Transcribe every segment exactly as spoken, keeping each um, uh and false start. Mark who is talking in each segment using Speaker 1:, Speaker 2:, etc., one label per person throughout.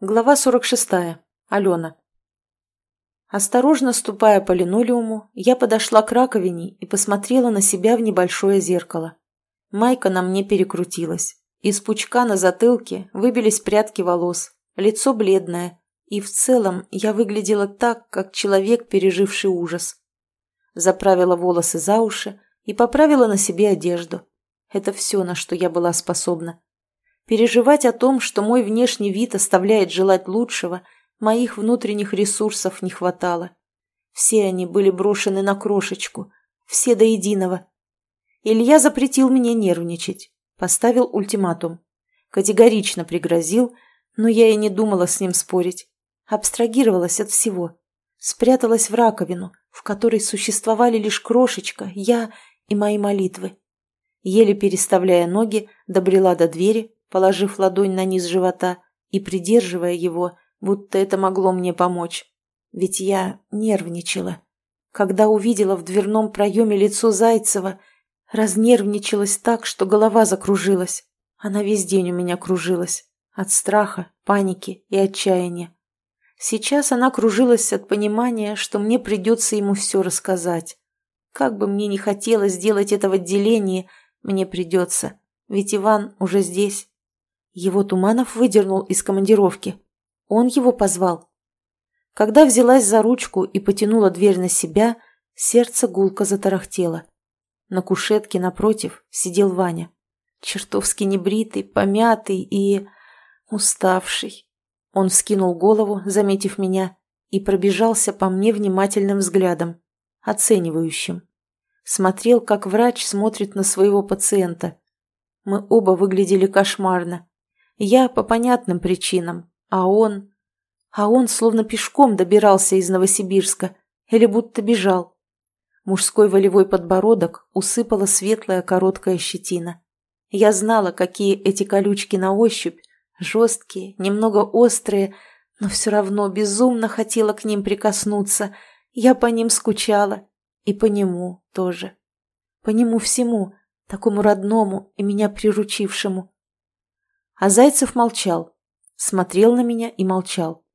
Speaker 1: Глава сорок шестая. Алена. Осторожно ступая по линолеуму, я подошла к раковине и посмотрела на себя в небольшое зеркало. Майка на мне перекрутилась. Из пучка на затылке выбились прядки волос, лицо бледное, и в целом я выглядела так, как человек, переживший ужас. Заправила волосы за уши и поправила на себе одежду. Это все, на что я была способна. Переживать о том, что мой внешний вид оставляет желать лучшего, моих внутренних ресурсов не хватало. Все они были брошены на крошечку, все до единого. Илья запретил мне нервничать, поставил ультиматум. Категорично пригрозил, но я и не думала с ним спорить. Абстрагировалась от всего. Спряталась в раковину, в которой существовали лишь крошечка, я и мои молитвы. Еле переставляя ноги, добрела до двери, положив ладонь на низ живота и придерживая его, будто это могло мне помочь. Ведь я нервничала. Когда увидела в дверном проеме лицо Зайцева, разнервничалась так, что голова закружилась. Она весь день у меня кружилась. От страха, паники и отчаяния. Сейчас она кружилась от понимания, что мне придется ему все рассказать. Как бы мне ни хотелось сделать это в отделении, мне придется, ведь Иван уже здесь. Его Туманов выдернул из командировки. Он его позвал. Когда взялась за ручку и потянула дверь на себя, сердце гулко затарахтело. На кушетке напротив сидел Ваня. Чертовски небритый, помятый и... уставший. Он вскинул голову, заметив меня, и пробежался по мне внимательным взглядом, оценивающим. Смотрел, как врач смотрит на своего пациента. Мы оба выглядели кошмарно. Я по понятным причинам, а он... А он словно пешком добирался из Новосибирска или будто бежал. Мужской волевой подбородок усыпала светлая короткая щетина. Я знала, какие эти колючки на ощупь, жесткие, немного острые, но все равно безумно хотела к ним прикоснуться. Я по ним скучала. И по нему тоже. По нему всему, такому родному и меня приручившему. А Зайцев молчал, смотрел на меня и молчал.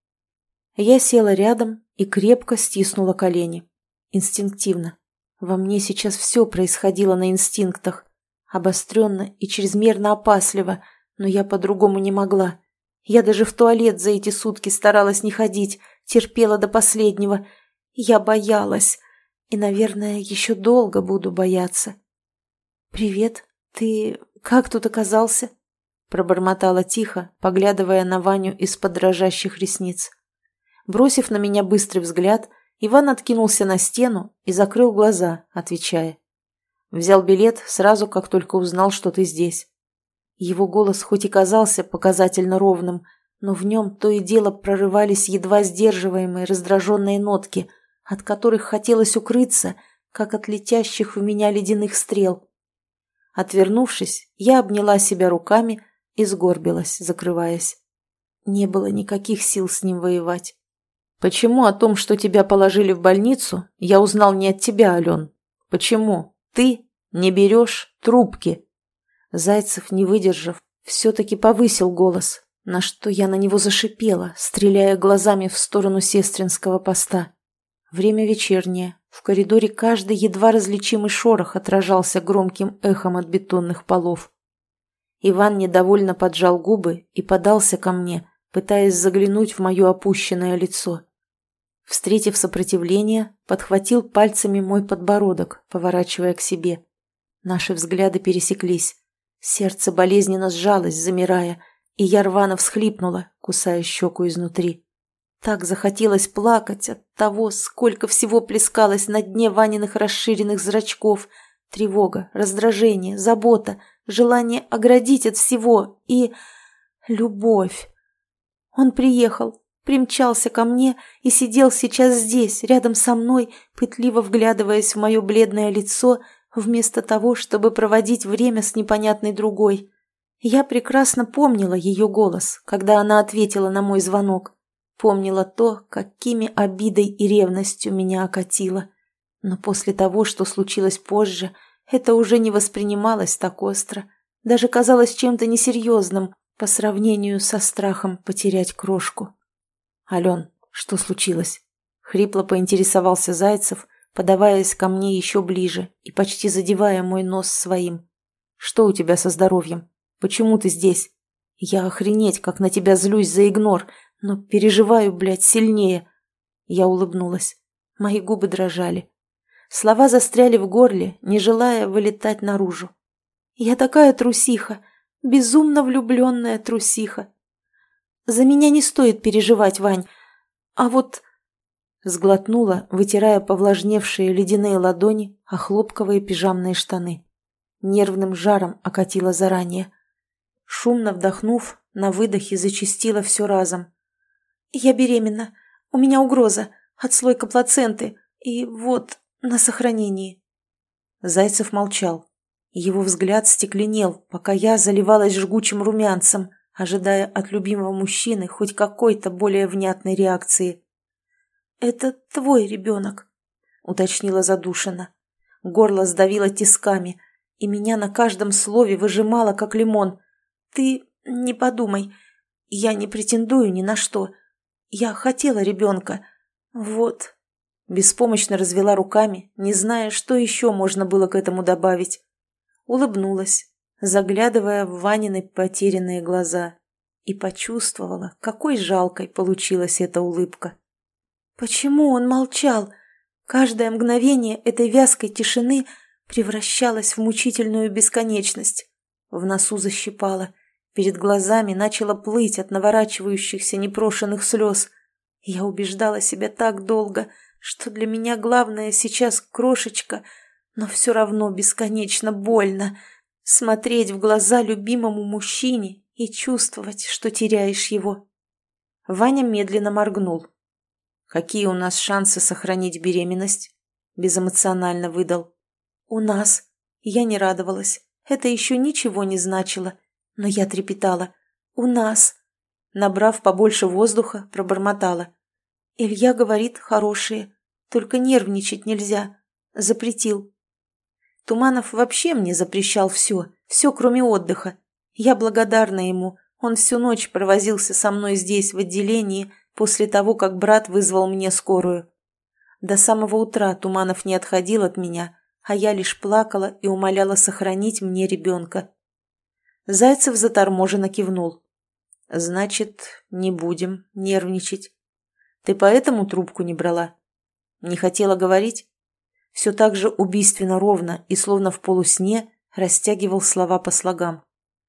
Speaker 1: Я села рядом и крепко стиснула колени. Инстинктивно. Во мне сейчас все происходило на инстинктах. Обостренно и чрезмерно опасливо, но я по-другому не могла. Я даже в туалет за эти сутки старалась не ходить, терпела до последнего. Я боялась. И, наверное, еще долго буду бояться. «Привет. Ты как тут оказался?» Пробормотала тихо, поглядывая на Ваню из-под дрожащих ресниц. Бросив на меня быстрый взгляд, Иван откинулся на стену и закрыл глаза, отвечая. «Взял билет сразу, как только узнал, что ты здесь». Его голос хоть и казался показательно ровным, но в нем то и дело прорывались едва сдерживаемые раздраженные нотки, от которых хотелось укрыться, как от летящих в меня ледяных стрел. Отвернувшись, я обняла себя руками и сгорбилась, закрываясь. Не было никаких сил с ним воевать. «Почему о том, что тебя положили в больницу, я узнал не от тебя, Ален? Почему ты не берешь трубки?» Зайцев, не выдержав, все-таки повысил голос, на что я на него зашипела, стреляя глазами в сторону сестринского поста. Время вечернее. В коридоре каждый едва различимый шорох отражался громким эхом от бетонных полов. Иван недовольно поджал губы и подался ко мне, пытаясь заглянуть в мое опущенное лицо. Встретив сопротивление, подхватил пальцами мой подбородок, поворачивая к себе. Наши взгляды пересеклись. Сердце болезненно сжалось, замирая, и я рвано всхлипнула, кусая щеку изнутри. Так захотелось плакать от того, сколько всего плескалось на дне Ваниных расширенных зрачков. Тревога, раздражение, забота, желание оградить от всего и... любовь. Он приехал, примчался ко мне и сидел сейчас здесь, рядом со мной, пытливо вглядываясь в мое бледное лицо, вместо того, чтобы проводить время с непонятной другой. Я прекрасно помнила ее голос, когда она ответила на мой звонок. Помнила то, какими обидой и ревностью меня окатило. Но после того, что случилось позже, это уже не воспринималось так остро. Даже казалось чем-то несерьезным, по сравнению со страхом потерять крошку. «Ален, что случилось?» — хрипло поинтересовался Зайцев, подаваясь ко мне еще ближе и почти задевая мой нос своим. «Что у тебя со здоровьем? Почему ты здесь? Я охренеть, как на тебя злюсь за игнор, но переживаю, блядь, сильнее». Я улыбнулась. Мои губы дрожали. Слова застряли в горле, не желая вылетать наружу. «Я такая трусиха, безумно влюбленная трусиха. За меня не стоит переживать, Вань, а вот...» Сглотнула, вытирая повлажневшие ледяные ладони о хлопковые пижамные штаны. Нервным жаром окатила заранее. Шумно вдохнув, на выдохе зачастила все разом. «Я беременна. У меня угроза. Отслойка плаценты. И вот, на сохранении». Зайцев молчал. Его взгляд стекленел, пока я заливалась жгучим румянцем, ожидая от любимого мужчины хоть какой-то более внятной реакции. «Это твой ребенок», — уточнила задушенно. Горло сдавило тисками, и меня на каждом слове выжимало, как лимон. «Ты не подумай. Я не претендую ни на что. Я хотела ребенка. Вот». Беспомощно развела руками, не зная, что еще можно было к этому добавить. Улыбнулась, заглядывая в Ванины потерянные глаза, и почувствовала, какой жалкой получилась эта улыбка. Почему он молчал? Каждое мгновение этой вязкой тишины превращалось в мучительную бесконечность. В носу защипало, перед глазами начало плыть от наворачивающихся непрошенных слез. Я убеждала себя так долго, что для меня главное сейчас крошечка, но все равно бесконечно больно смотреть в глаза любимому мужчине и чувствовать, что теряешь его. Ваня медленно моргнул. «Какие у нас шансы сохранить беременность?» Безэмоционально выдал. «У нас». Я не радовалась. Это еще ничего не значило. Но я трепетала. «У нас». Набрав побольше воздуха, пробормотала. «Илья говорит, хорошие. Только нервничать нельзя. Запретил». Туманов вообще мне запрещал все. Все, кроме отдыха. Я благодарна ему. Он всю ночь провозился со мной здесь, в отделении, после того, как брат вызвал мне скорую. До самого утра Туманов не отходил от меня, а я лишь плакала и умоляла сохранить мне ребенка. Зайцев заторможенно кивнул. «Значит, не будем нервничать. Ты поэтому трубку не брала? Не хотела говорить?» Все так же убийственно ровно и словно в полусне растягивал слова по слогам.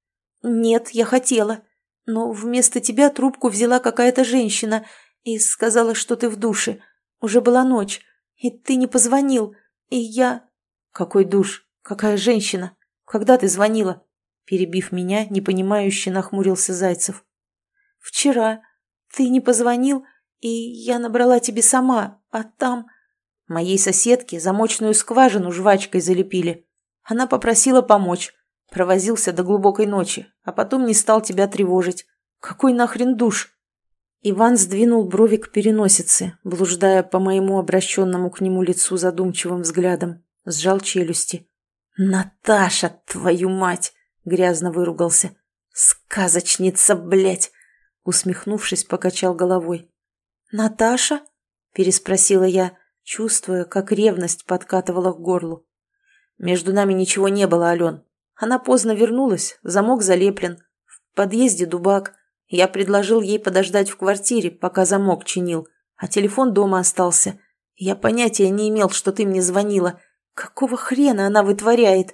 Speaker 1: «Нет, я хотела. Но вместо тебя трубку взяла какая-то женщина и сказала, что ты в душе. Уже была ночь, и ты не позвонил, и я...» «Какой душ? Какая женщина? Когда ты звонила?» Перебив меня, непонимающе нахмурился Зайцев. «Вчера. Ты не позвонил, и я набрала тебе сама, а там...» Моей соседке замочную скважину жвачкой залепили. Она попросила помочь. Провозился до глубокой ночи, а потом не стал тебя тревожить. Какой нахрен душ?» Иван сдвинул брови к переносице, блуждая по моему обращенному к нему лицу задумчивым взглядом. Сжал челюсти. «Наташа, твою мать!» — грязно выругался. «Сказочница, блядь!» — усмехнувшись, покачал головой. «Наташа?» — переспросила я, чувствуя, как ревность подкатывала к горлу. «Между нами ничего не было, Ален. Она поздно вернулась, замок залеплен. В подъезде дубак. Я предложил ей подождать в квартире, пока замок чинил, а телефон дома остался. Я понятия не имел, что ты мне звонила. Какого хрена она вытворяет?»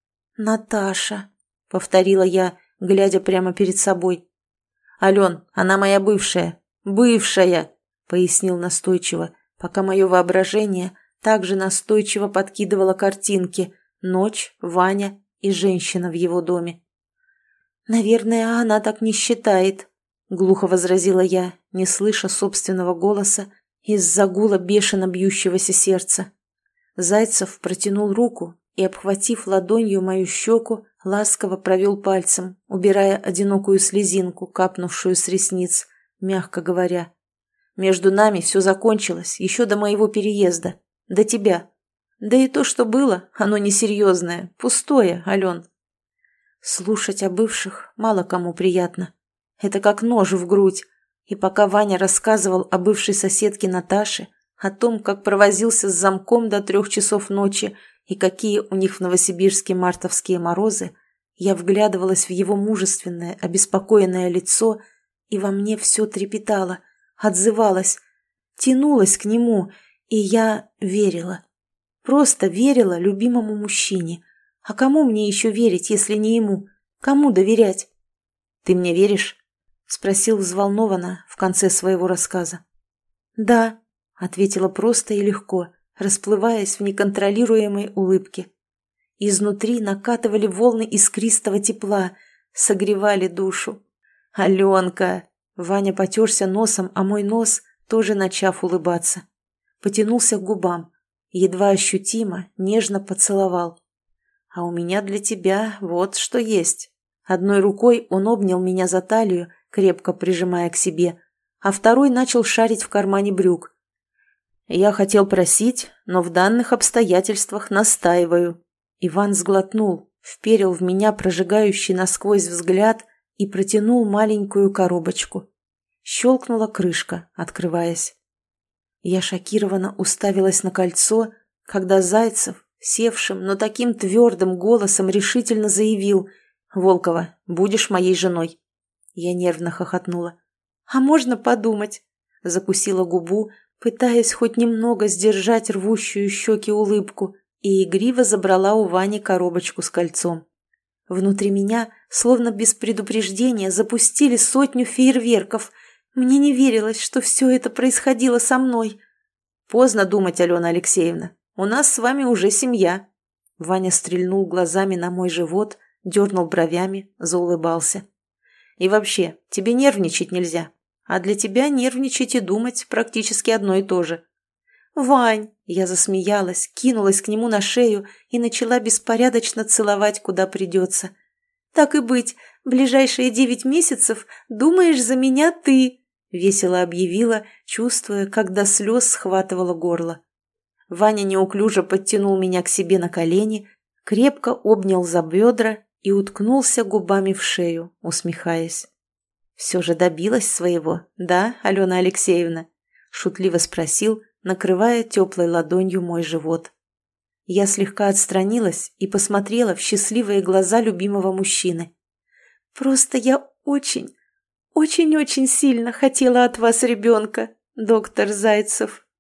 Speaker 1: «Наташа», — повторила я, глядя прямо перед собой. «Ален, она моя бывшая. Бывшая», — пояснил настойчиво, пока мое воображение также настойчиво подкидывало картинки. Ночь, Ваня и женщина в его доме. «Наверное, она так не считает», — глухо возразила я, не слыша собственного голоса из-за гула бешено бьющегося сердца. Зайцев протянул руку и, обхватив ладонью мою щеку, ласково провел пальцем, убирая одинокую слезинку, капнувшую с ресниц, мягко говоря. «Между нами все закончилось еще до моего переезда, до тебя. Да и то, что было, оно несерьезное, пустое, Ален». Слушать о бывших мало кому приятно. Это как нож в грудь. И пока Ваня рассказывал о бывшей соседке Наташе, о том, как провозился с замком до трех часов ночи и какие у них в Новосибирске мартовские морозы, я вглядывалась в его мужественное, обеспокоенное лицо, и во мне все трепетало, отзывалось, тянулось к нему, и я верила. Просто верила любимому мужчине. А кому мне еще верить, если не ему? Кому доверять? «Ты мне веришь?» — спросил взволнованно в конце своего рассказа. «Да», — ответила просто и легко, расплываясь в неконтролируемой улыбке. Изнутри накатывали волны искристого тепла, согревали душу. «Аленка!» — Ваня потерся носом, а мой нос, тоже начав улыбаться. Потянулся к губам, едва ощутимо, нежно поцеловал. «А у меня для тебя вот что есть». Одной рукой он обнял меня за талию, крепко прижимая к себе, а второй начал шарить в кармане брюк. «Я хотел просить, но в данных обстоятельствах настаиваю». Иван сглотнул, вперил в меня прожигающий насквозь взгляд и протянул маленькую коробочку. Щелкнула крышка, открываясь. Я шокированно уставилась на кольцо, когда Зайцев, севшим, но таким твердым голосом решительно заявил: «Волкова, будешь моей женой». Я нервно хохотнула. «А можно подумать?» Закусила губу, пытаясь хоть немного сдержать рвущую щеки улыбку, и игриво забрала у Вани коробочку с кольцом. Внутри меня, словно без предупреждения, запустили сотню фейерверков. Мне не верилось, что все это происходило со мной. «Поздно думать, Алена Алексеевна. У нас с вами уже семья». Ваня стрельнул глазами на мой живот, дернул бровями, заулыбался. «И вообще, тебе нервничать нельзя. А для тебя нервничать и думать практически одно и то же». «Вань!» – я засмеялась, кинулась к нему на шею и начала беспорядочно целовать, куда придется. «Так и быть, ближайшие девять месяцев думаешь за меня ты!» – весело объявила, чувствуя, как до слез схватывало горло. Ваня неуклюже подтянул меня к себе на колени, крепко обнял за бедра и уткнулся губами в шею, усмехаясь. «Все же добилась своего, да, Алена Алексеевна?» – шутливо спросил, накрывая теплой ладонью мой живот. Я слегка отстранилась и посмотрела в счастливые глаза любимого мужчины. «Просто я очень, очень-очень сильно хотела от вас ребенка, доктор Зайцев».